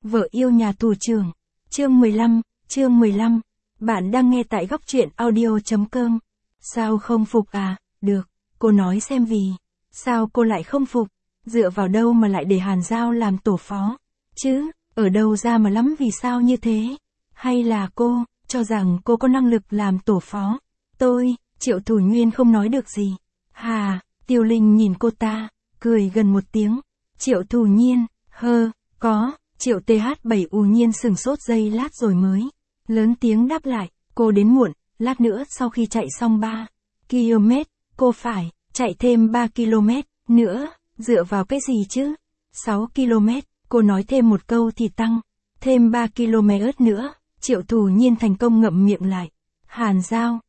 Vợ yêu nhà tù trưởng. Chương 15. Bạn đang nghe tại góc truyện audio.com. Sao không phục à? Được, cô nói xem vì. Sao cô lại không phục? Dựa vào đâu mà lại để Hàn Giao làm tổ phó? Chứ, ở đâu ra mà lắm vì sao như thế? Hay là cô, cho rằng cô có năng lực làm tổ phó? Triệu Thủ Nguyên không nói được gì. Hà, Tiêu Linh nhìn cô ta, cười gần một tiếng. Triệu Thủ Nhiên, có. Triệu TH7 ù nhiên sừng sốt giây lát rồi mới lớn tiếng đáp lại, cô đến muộn, lát nữa sau khi chạy xong 3 km, cô phải chạy thêm 3 km nữa, dựa vào cái gì chứ? 6 km, cô nói thêm một câu thì tăng thêm 3 km nữa. Triệu Thủ Nhiên thành công ngậm miệng lại. Hàn Giao,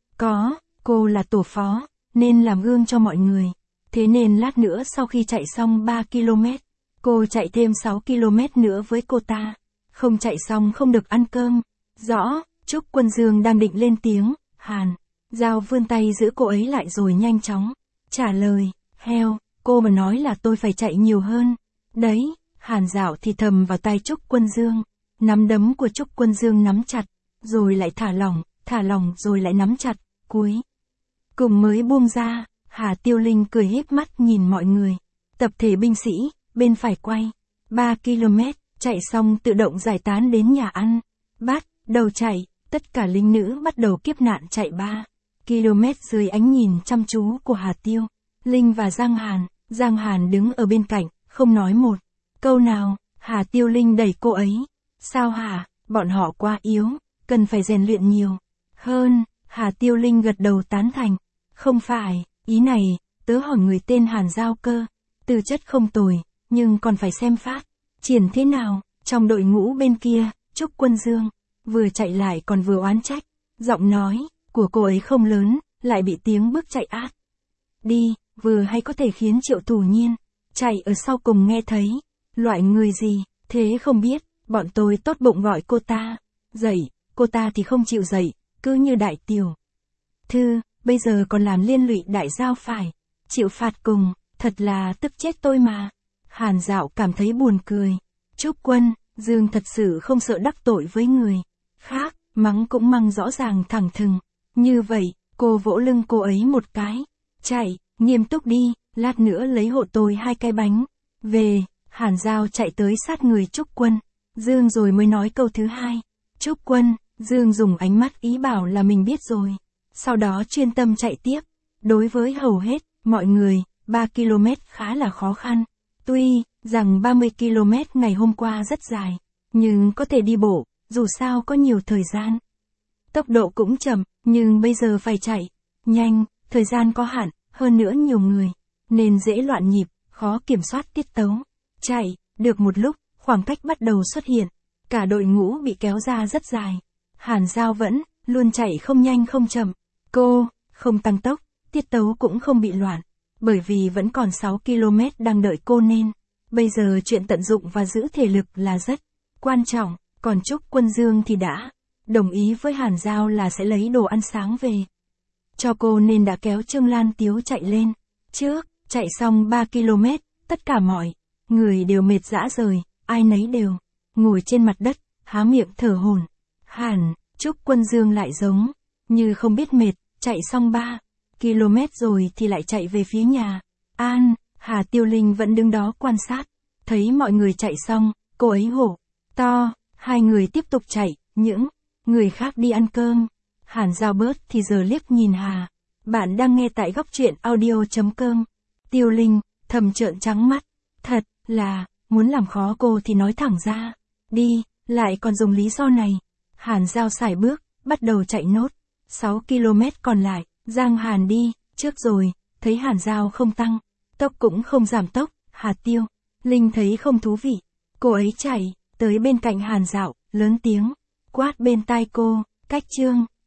cô là tổ phó, nên làm gương cho mọi người. Thế nên lát nữa sau khi chạy xong 3 km, cô chạy thêm 6 km nữa với cô ta. Không chạy xong không được ăn cơm. Rõ. Trúc Quân Dương đang định lên tiếng. Hàn Giao vươn tay giữ cô ấy lại rồi nhanh chóng trả lời. Heo, cô mà nói là tôi phải chạy nhiều hơn. Đấy. Hàn Giao thì thầm vào tai Trúc Quân Dương. Nắm đấm của Trúc Quân Dương nắm chặt, rồi lại thả lỏng rồi lại nắm chặt, cuối cùng mới buông ra. Hà Tiêu Linh cười híp mắt nhìn mọi người. Tập thể binh sĩ, bên phải quay. 3 km, chạy xong tự động giải tán đến nhà ăn. Bắt đầu chạy, tất cả lính nữ bắt đầu kiếp nạn chạy 3 km dưới ánh nhìn chăm chú của Hà Tiêu Linh và Giang Hàn. Giang Hàn đứng ở bên cạnh, không nói một câu nào. Hà Tiêu Linh đẩy cô ấy. Sao hả, bọn họ quá yếu, cần phải rèn luyện nhiều hơn. Hà Tiêu Linh gật đầu tán thành. Không phải, ý này, tớ hỏi người tên Hàn Giao cơ. Tư chất không tồi, nhưng còn phải xem phát triển thế nào. Trong đội ngũ bên kia, Trúc Quân Dương vừa chạy lại còn vừa oán trách. Giọng nói của cô ấy không lớn, lại bị tiếng bước chạy át đi, vừa hay có thể khiến Triệu Thủ Nhiên chạy ở sau cùng nghe thấy. Loại người gì, thế không biết, bọn tôi tốt bụng gọi cô ta dậy, cô ta thì không chịu dậy, cứ như đại tiểu thư, bây giờ còn làm liên lụy đại giao phải chịu phạt cùng, thật là tức chết tôi mà. Hàn Dạo cảm thấy buồn cười. Trúc Quân Dương thật sự không sợ đắc tội với người khác, mắng cũng mắng rõ ràng thẳng thừng. Như vậy, cô vỗ lưng cô ấy một cái. Chạy, nghiêm túc đi, lát nữa lấy hộ tôi 2 cái bánh về. Hàn Giao chạy tới sát người Trúc Quân Dương rồi mới nói câu thứ hai. Trúc Quân Dương dùng ánh mắt ý bảo là mình biết rồi. Sau đó chuyên tâm chạy tiếp. Đối với hầu hết mọi người, 3 km khá là khó khăn. Tuy rằng 30 km ngày hôm qua rất dài, nhưng có thể đi bộ, dù sao có nhiều thời gian. Tốc độ cũng chậm, nhưng bây giờ phải chạy nhanh, thời gian có hạn, hơn nữa nhiều người, nên dễ loạn nhịp, khó kiểm soát tiết tấu. Chạy được một lúc, khoảng cách bắt đầu xuất hiện. Cả đội ngũ bị kéo ra rất dài. Hàn Giao vẫn luôn chạy không nhanh không chậm. Cô không tăng tốc, tiết tấu cũng không bị loạn, bởi vì vẫn còn 6 km đang đợi cô nên bây giờ chuyện tận dụng và giữ thể lực là rất quan trọng. Còn Trúc Quân Dương thì đã đồng ý với Hàn Giao là sẽ lấy đồ ăn sáng về cho cô nên đã kéo Trương Lan Tiếu chạy lên trước. Chạy xong 3 km, tất cả mọi người đều mệt rã rời, ai nấy đều ngồi trên mặt đất, há miệng thở hổn hển. Trúc Quân Dương lại giống như không biết mệt, chạy xong 3 km rồi thì lại chạy về phía nhà ăn. Hà Tiêu Linh vẫn đứng đó quan sát, thấy mọi người chạy xong, cô ấy hổ to. 2 người tiếp tục chạy, những người khác đi ăn cơm. Hàn Giao bớt thì giờ liếc nhìn Hà. Bạn đang nghe tại góc truyện audio.com. Tiêu Linh thầm trợn trắng mắt, thật là muốn làm khó cô thì nói thẳng ra đi, lại còn dùng lý do này. Hàn Giao sải bước, bắt đầu chạy nốt 6 km còn lại. Giang Hàn đi trước rồi, thấy Hàn Giao không tăng tốc cũng không giảm tốc. Hà Tiêu Linh thấy không thú vị, cô ấy chạy tới bên cạnh Hàn Dạo, lớn tiếng quát bên tai cô. Cách Trương